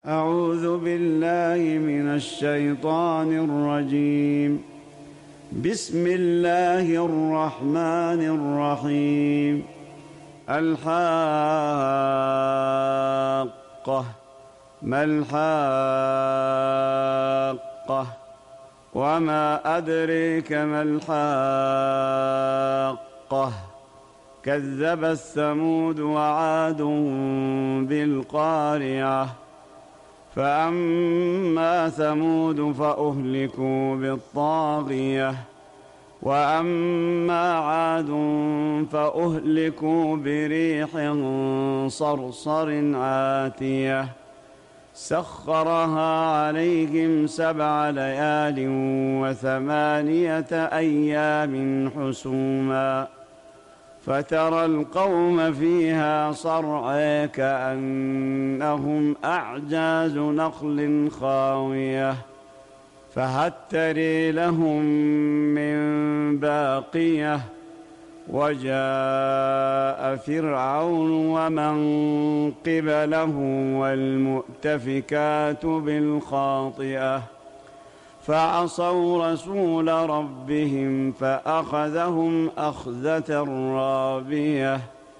أعوذ بالله من الشيطان الرجيم. بسم الله الرحمن الرحيم. الحاقة. ما الحاقة؟ وما أدريك ما الحاقة؟ كذبت ثمود وعاد بالقارعة. فأما ثمود فأهلكوا بالطاغية، وأما عاد فأهلكوا بريح صرصر عاتية سخرها عليهم 7 ليال و8 أيام حسوما، فترى القوم فيها صرعى كأنهم أعجاز نخل خاوية، فهل ترى لهم من باقية. وجاء فرعون ومن قبله والمؤتفكات بالخاطئة، فعصوا رسول ربهم فأخذهم أخذة رابية.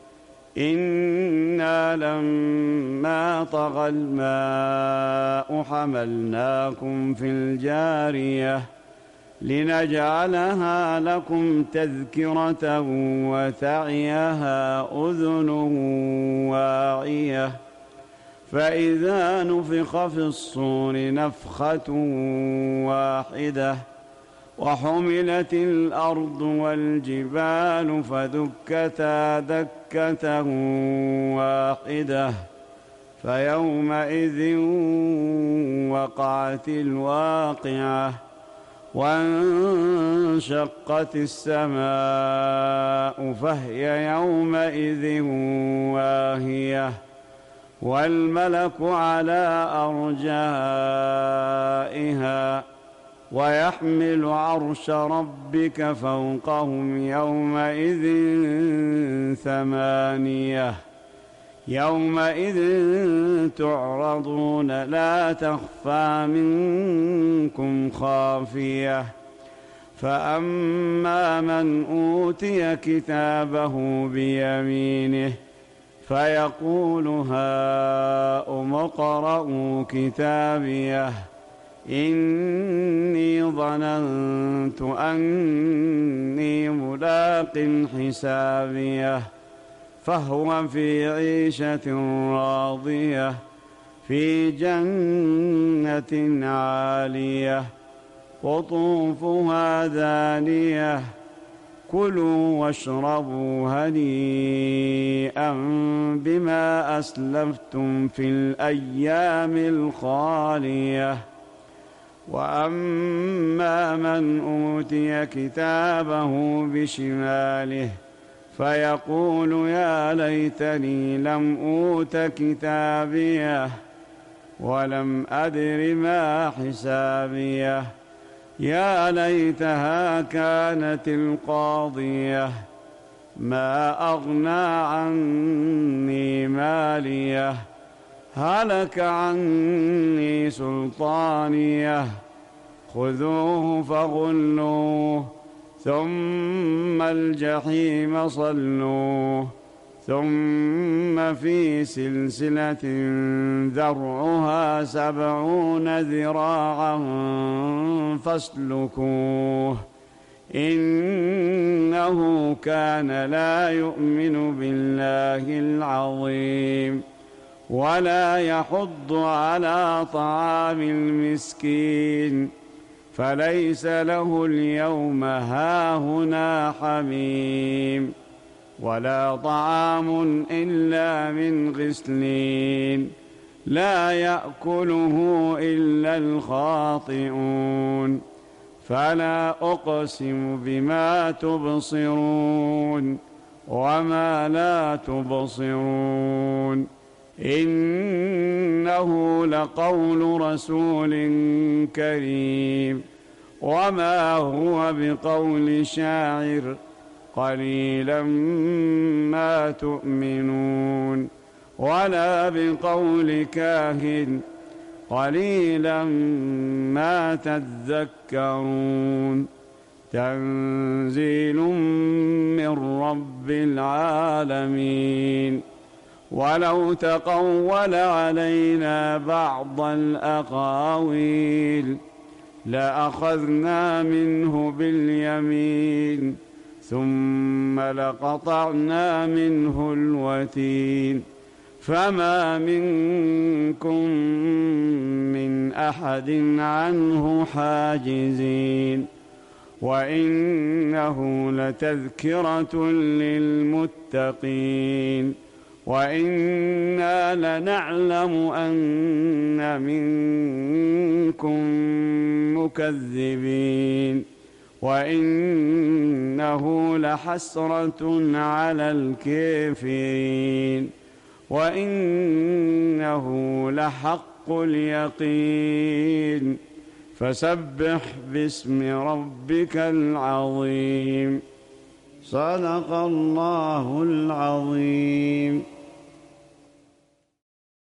إنا لما طغى الماء حملناكم في الجارية لنجعلها لكم تذكرة وتعيها أذن واعية. فإذا نفخ في الصور نفخة واحدة وحملت الأرض والجبال فدكتا دكة واحدة، فيومئذ وقعت الواقعة، وانشقت السماء فهي يومئذ واهية، والملك على أرجائها، ويحمل عرش ربك فوقهم يومئذ 8. يومئذ تعرضون لا تخفى منكم خافية. فأما من أوتي كتابه بيمينه فيقول هاؤم اقرءوا كتابيه إني ظننت أني ملاق حسابيه، فهو في عيشة راضية في جنة عالية قطوفها دانية. كلوا واشربوا هنيئا بما أسلفتم في الأيام الخالية. وأما من أوتي كتابه بشماله فيقول يا ليتني لم أوت كتابيه ولم أدر ما حسابيه، يا ليتها كانت القاضية ما أغنى عني ماليه، هلك عني سلطانيه، خذوه فغلوه ثم الجحيم صلوه، ثم في سلسلة ذرعها 70 ذراعا فاسلكوه، إنه كان لا يؤمن بالله العظيم ولا يحض على طعام المسكين، فليس له اليوم هاهنا حميم ولا طعام إلا من غسلين لا يأكله إلا الخاطئون. فلا أقسم بما تبصرون وما لا تبصرون، إنه لقول رسول كريم وما هو بقول شاعر قليلا ما تؤمنون، ولا بقول كاهن قليلا ما تذكرون تنزيل من رب العالمين ولو تقول علينا بعض الأقاويل لأخذنا منه باليمين ثم لقطعنا منه الوتين فما منكم من أحد عنه حاجزين وإنه لتذكرة للمتقين وإنا لنعلم أن منكم مكذبين وإنه لحسرة على الكافرين وإنه لحق اليقين فسبح باسم ربك العظيم. صدق الله العظيم.